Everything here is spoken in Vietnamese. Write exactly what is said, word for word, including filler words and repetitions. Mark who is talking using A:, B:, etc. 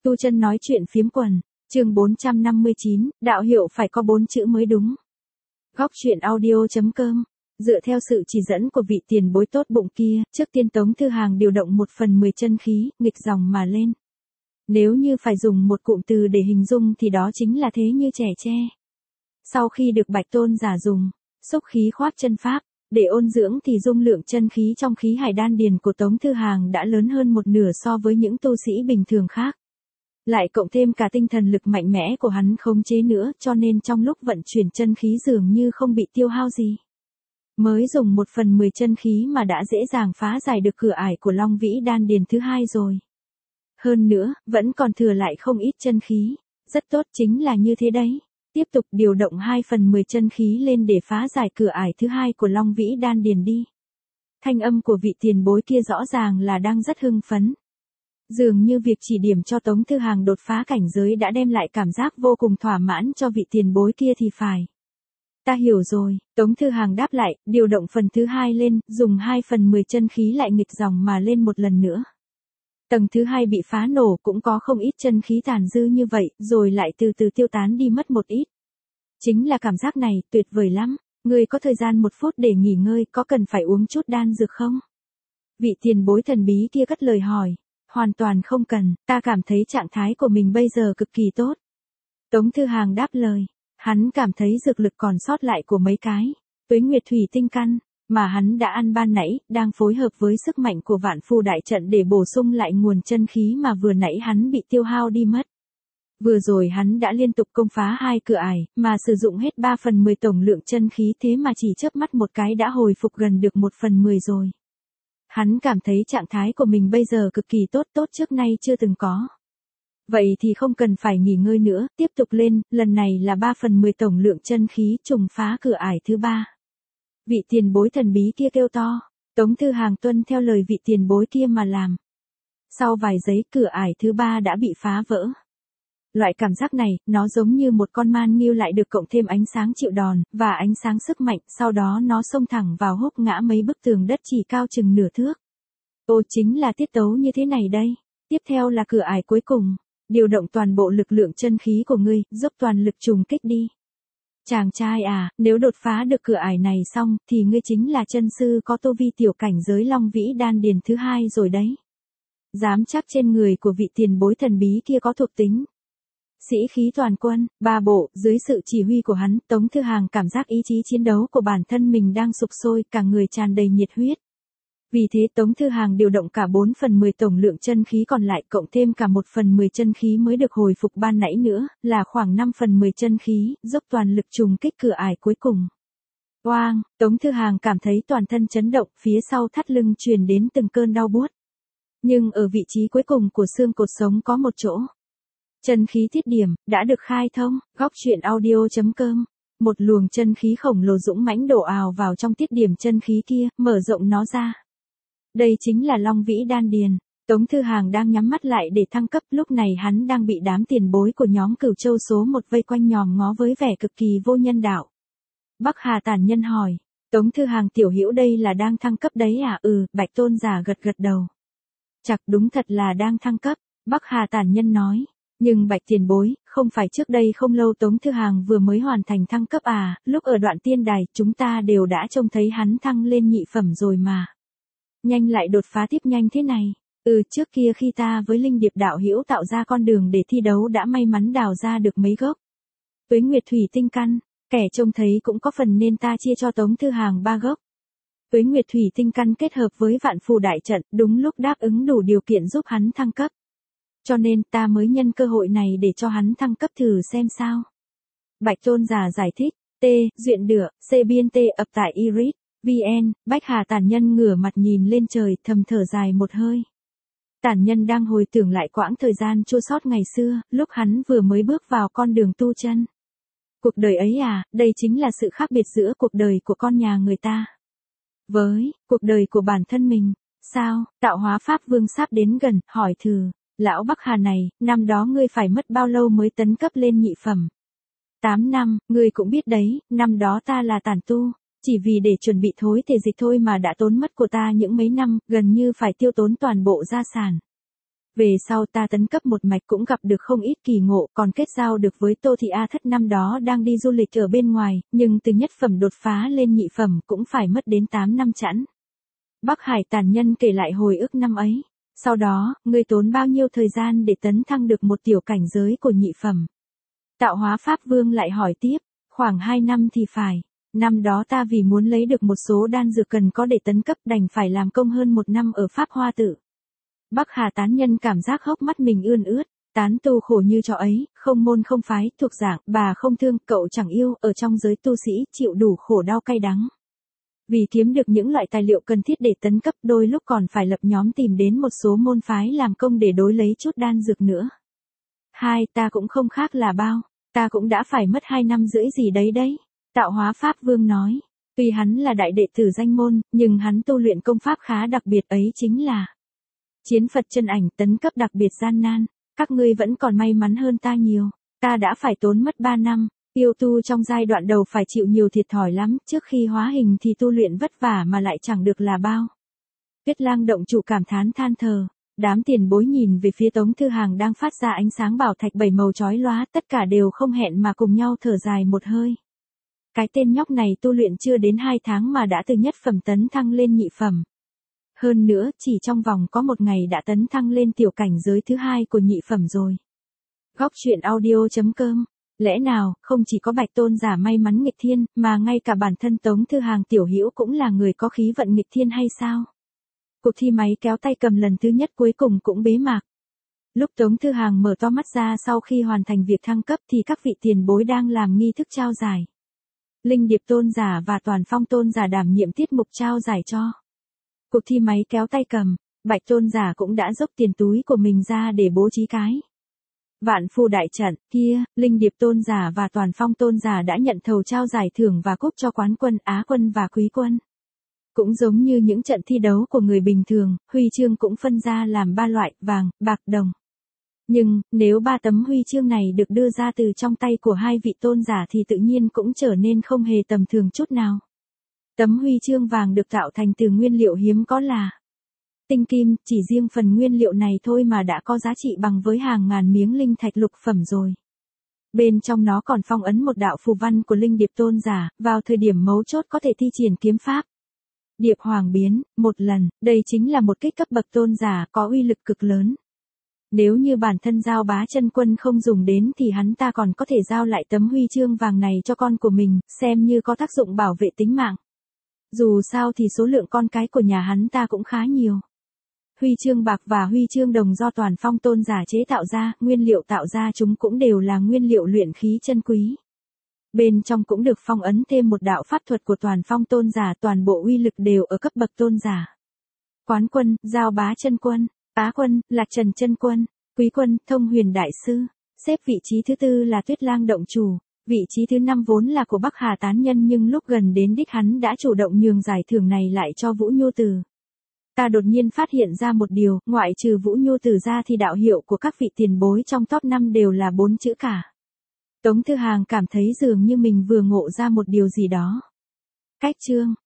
A: Tu Chân nói chuyện phiếm quần, chương bốn trăm năm mươi chín, đạo hiệu phải có bốn chữ mới đúng. Góc truyện audio chấm com. Dựa theo sự chỉ dẫn của vị tiền bối tốt bụng kia, trước tiên Tống Thư Hàng điều động một phần mười chân khí, nghịch dòng mà lên. Nếu như phải dùng một cụm từ để hình dung thì đó chính là thế như trẻ tre. Sau khi được Bạch Tôn giả dùng, xúc khí khoác chân pháp, để ôn dưỡng thì dung lượng chân khí trong khí hải đan điền của Tống Thư Hàng đã lớn hơn một nửa so với những tu sĩ bình thường khác. Lại cộng thêm cả tinh thần lực mạnh mẽ của hắn khống chế nữa, cho nên trong lúc vận chuyển chân khí dường như không bị tiêu hao gì. Mới dùng một phần mười chân khí mà đã dễ dàng phá giải được cửa ải của Long Vĩ đan điền thứ hai rồi. Hơn nữa, vẫn còn thừa lại không ít chân khí. Rất tốt, chính là như thế đấy. Tiếp tục điều động hai phần mười chân khí lên để phá giải cửa ải thứ hai của Long Vĩ đan điền đi. Thanh âm của vị tiền bối kia rõ ràng là đang rất hưng phấn. Dường như việc chỉ điểm cho Tống Thư Hàng đột phá cảnh giới đã đem lại cảm giác vô cùng thỏa mãn cho vị tiền bối kia thì phải. Ta hiểu rồi, Tống Thư Hàng đáp lại, điều động phần thứ hai lên, dùng hai phần mười chân khí lại nghịch dòng mà lên một lần nữa. Tầng thứ hai bị phá nổ cũng có không ít chân khí tàn dư như vậy, rồi lại từ từ tiêu tán đi mất một ít. Chính là cảm giác này, tuyệt vời lắm. Ngươi có thời gian một phút để nghỉ ngơi, có cần phải uống chút đan dược không? Vị tiền bối thần bí kia cất lời hỏi. Hoàn toàn không cần, ta cảm thấy trạng thái của mình bây giờ cực kỳ tốt. Tống Thư Hàng đáp lời. Hắn cảm thấy dược lực còn sót lại của mấy cái Tuế Nguyệt Thủy Tinh Căn mà hắn đã ăn ban nãy, đang phối hợp với sức mạnh của Vạn Phù Đại Trận để bổ sung lại nguồn chân khí mà vừa nãy hắn bị tiêu hao đi mất. Vừa rồi hắn đã liên tục công phá hai cửa ải, mà sử dụng hết ba phần mười tổng lượng chân khí, thế mà chỉ chớp mắt một cái đã hồi phục gần được một phần mười rồi. Hắn cảm thấy trạng thái của mình bây giờ cực kỳ tốt, tốt trước nay chưa từng có. Vậy thì không cần phải nghỉ ngơi nữa, tiếp tục lên, lần này là ba phần mười tổng lượng chân khí trùng phá cửa ải thứ ba. Vị tiền bối thần bí kia kêu to, Tống Thư Hàng tuân theo lời vị tiền bối kia mà làm. Sau vài giây cửa ải thứ ba đã bị phá vỡ. Loại cảm giác này, nó giống như một con man nghiêu lại được cộng thêm ánh sáng chịu đòn, và ánh sáng sức mạnh, sau đó nó xông thẳng vào húc ngã mấy bức tường đất chỉ cao chừng nửa thước. Ô, chính là tiết tấu như thế này đây. Tiếp theo là cửa ải cuối cùng. Điều động toàn bộ lực lượng chân khí của ngươi, dốc toàn lực trùng kích đi. Chàng trai à, nếu đột phá được cửa ải này xong, thì ngươi chính là chân sư có tu vi tiểu cảnh giới Long Vĩ đan điền thứ hai rồi đấy. Dám chắc trên người của vị tiền bối thần bí kia có thuộc tính sĩ khí toàn quân, ba bộ, dưới sự chỉ huy của hắn, Tống Thư Hàng cảm giác ý chí chiến đấu của bản thân mình đang sục sôi, cả người tràn đầy nhiệt huyết. Vì thế Tống Thư Hàng điều động cả bốn phần mười tổng lượng chân khí còn lại, cộng thêm cả một phần mười chân khí mới được hồi phục ban nãy nữa, là khoảng năm phần mười chân khí, dốc toàn lực trùng kích cửa ải cuối cùng. Oang, Tống Thư Hàng cảm thấy toàn thân chấn động, phía sau thắt lưng truyền đến từng cơn đau buốt. Nhưng ở vị trí cuối cùng của xương cột sống có một chỗ. Chân khí tiết điểm, đã được khai thông, góc truyện audio chấm com. Một luồng chân khí khổng lồ dũng mãnh đổ ào vào trong tiết điểm chân khí kia, mở rộng nó ra. Đây chính là Long Vĩ đan điền. Tống Thư Hàng đang nhắm mắt lại để thăng cấp, lúc này hắn đang bị đám tiền bối của nhóm Cửu Châu số một vây quanh nhòm ngó với vẻ cực kỳ vô nhân đạo. Bắc Hà Tản Nhân hỏi, Tống Thư Hàng tiểu hữu đây là đang thăng cấp đấy à? Ừ, Bạch Tôn giả gật gật đầu. Chặt, đúng thật là đang thăng cấp, Bắc Hà Tản Nhân nói. Nhưng Bạch tiền bối, không phải trước đây không lâu Tống Thư Hàng vừa mới hoàn thành thăng cấp à, lúc ở đoạn tiên đài, chúng ta đều đã trông thấy hắn thăng lên nhị phẩm rồi mà. Nhanh lại đột phá tiếp nhanh thế này. Ừ, trước kia khi ta với Linh Điệp đạo hữu tạo ra con đường để thi đấu đã may mắn đào ra được mấy gốc Tuế Nguyệt Thủy Tinh Căn, kẻ trông thấy cũng có phần nên ta chia cho Tống Thư Hàng ba gốc Tuế Nguyệt Thủy Tinh Căn kết hợp với Vạn Phù Đại Trận, đúng lúc đáp ứng đủ điều kiện giúp hắn thăng cấp. Cho nên ta mới nhân cơ hội này để cho hắn thăng cấp thử xem sao. Bạch Tôn giả giải thích, T, duyện đửa, C biên T ập tại Iris, vê en, Bách Hà Tản Nhân ngửa mặt nhìn lên trời, thầm thở dài một hơi. Tản Nhân đang hồi tưởng lại quãng thời gian chua xót ngày xưa, lúc hắn vừa mới bước vào con đường tu chân. Cuộc đời ấy à, đây chính là sự khác biệt giữa cuộc đời của con nhà người ta với cuộc đời của bản thân mình. Sao, tạo hóa Pháp Vương sắp đến gần, hỏi thử. Lão Bắc Hà này, năm đó ngươi phải mất bao lâu mới tấn cấp lên nhị phẩm? Tám năm, ngươi cũng biết đấy, năm đó ta là tản tu, chỉ vì để chuẩn bị thối thể dịch thôi mà đã tốn mất của ta những mấy năm, gần như phải tiêu tốn toàn bộ gia sản. Về sau ta tấn cấp một mạch cũng gặp được không ít kỳ ngộ, còn kết giao được với Tô Thị A Thất năm đó đang đi du lịch ở bên ngoài, nhưng từ nhất phẩm đột phá lên nhị phẩm cũng phải mất đến tám năm chẵn. Bắc Hải tàn nhân kể lại hồi ức năm ấy. Sau đó, ngươi tốn bao nhiêu thời gian để tấn thăng được một tiểu cảnh giới của nhị phẩm? Tạo Hóa Pháp Vương lại hỏi tiếp, khoảng hai năm thì phải. Năm đó ta vì muốn lấy được một số đan dược cần có để tấn cấp đành phải làm công hơn một năm ở Pháp Hoa Tự. Bắc Hà tán nhân cảm giác hốc mắt mình ươn ướt, tán tu khổ như trò ấy, không môn không phái, thuộc dạng, bà không thương, cậu chẳng yêu, ở trong giới tu sĩ, chịu đủ khổ đau cay đắng. Vì kiếm được những loại tài liệu cần thiết để tấn cấp đôi lúc còn phải lập nhóm tìm đến một số môn phái làm công để đối lấy chút đan dược nữa. Hai, ta cũng không khác là bao, ta cũng đã phải mất hai năm rưỡi gì đấy đấy. Tạo Hóa Pháp Vương nói, tuy hắn là đại đệ tử danh môn, nhưng hắn tu luyện công pháp khá đặc biệt ấy chính là Chiến Phật chân ảnh, tấn cấp đặc biệt gian nan, các ngươi vẫn còn may mắn hơn ta nhiều, ta đã phải tốn mất ba năm. Yêu tu trong giai đoạn đầu phải chịu nhiều thiệt thòi lắm, trước khi hóa hình thì tu luyện vất vả mà lại chẳng được là bao. Tuyết Lang động chủ cảm thán than thờ, đám tiền bối nhìn về phía Tống Thư Hàng đang phát ra ánh sáng bảo thạch bảy màu chói lóa, tất cả đều không hẹn mà cùng nhau thở dài một hơi. Cái tên nhóc này tu luyện chưa đến hai tháng mà đã từ nhất phẩm tấn thăng lên nhị phẩm. Hơn nữa, chỉ trong vòng có một ngày đã tấn thăng lên tiểu cảnh giới thứ hai của nhị phẩm rồi. Góc truyện audio chấm com. Lẽ nào, không chỉ có Bạch Tôn giả may mắn nghịch thiên, mà ngay cả bản thân Tống Thư Hàng tiểu hữu cũng là người có khí vận nghịch thiên hay sao? Cuộc thi máy kéo tay cầm lần thứ nhất cuối cùng cũng bế mạc. Lúc Tống Thư Hàng mở to mắt ra sau khi hoàn thành việc thăng cấp thì các vị tiền bối đang làm nghi thức trao giải. Linh Điệp Tôn giả và Toàn Phong Tôn giả đảm nhiệm tiết mục trao giải cho cuộc thi máy kéo tay cầm. Bạch Tôn giả cũng đã dốc tiền túi của mình ra để bố trí cái Vạn Phù đại trận kia. Linh Điệp Tôn giả và Toàn Phong Tôn giả đã nhận thầu trao giải thưởng và cúp cho quán quân, á quân và quý quân. Cũng giống như những trận thi đấu của người bình thường, huy chương cũng phân ra làm ba loại, vàng, bạc, đồng. Nhưng, nếu ba tấm huy chương này được đưa ra từ trong tay của hai vị tôn giả thì tự nhiên cũng trở nên không hề tầm thường chút nào. Tấm huy chương vàng được tạo thành từ nguyên liệu hiếm có là tinh kim, chỉ riêng phần nguyên liệu này thôi mà đã có giá trị bằng với hàng ngàn miếng linh thạch lục phẩm rồi. Bên trong nó còn phong ấn một đạo phù văn của Linh Điệp Tôn giả, vào thời điểm mấu chốt có thể thi triển kiếm pháp. Điệp Hoàng biến, một lần, đây chính là một kích cấp bậc tôn giả có uy lực cực lớn. Nếu như bản thân Giao Bá Chân Quân không dùng đến thì hắn ta còn có thể giao lại tấm huy chương vàng này cho con của mình, xem như có tác dụng bảo vệ tính mạng. Dù sao thì số lượng con cái của nhà hắn ta cũng khá nhiều. Huy chương bạc và huy chương đồng do Toàn Phong Tôn giả chế tạo ra, nguyên liệu tạo ra chúng cũng đều là nguyên liệu luyện khí chân quý. Bên trong cũng được phong ấn thêm một đạo pháp thuật của Toàn Phong Tôn giả, toàn bộ uy lực đều ở cấp bậc tôn giả. Quán quân, Giao Bá Chân Quân, á quân, Lạc Trần Chân Quân, quý quân, Thông Huyền Đại Sư. Xếp vị trí thứ tư là Tuyết Lang động chủ, vị trí thứ năm vốn là của Bắc Hà tán nhân nhưng lúc gần đến đích hắn đã chủ động nhường giải thưởng này lại cho Vũ Nhu Từ. Ta đột nhiên phát hiện ra một điều, ngoại trừ Vũ Nhu Từ ra thì đạo hiệu của các vị tiền bối trong top năm đều là bốn chữ cả. Tống Thư Hàng cảm thấy dường như mình vừa ngộ ra một điều gì đó. Cách chương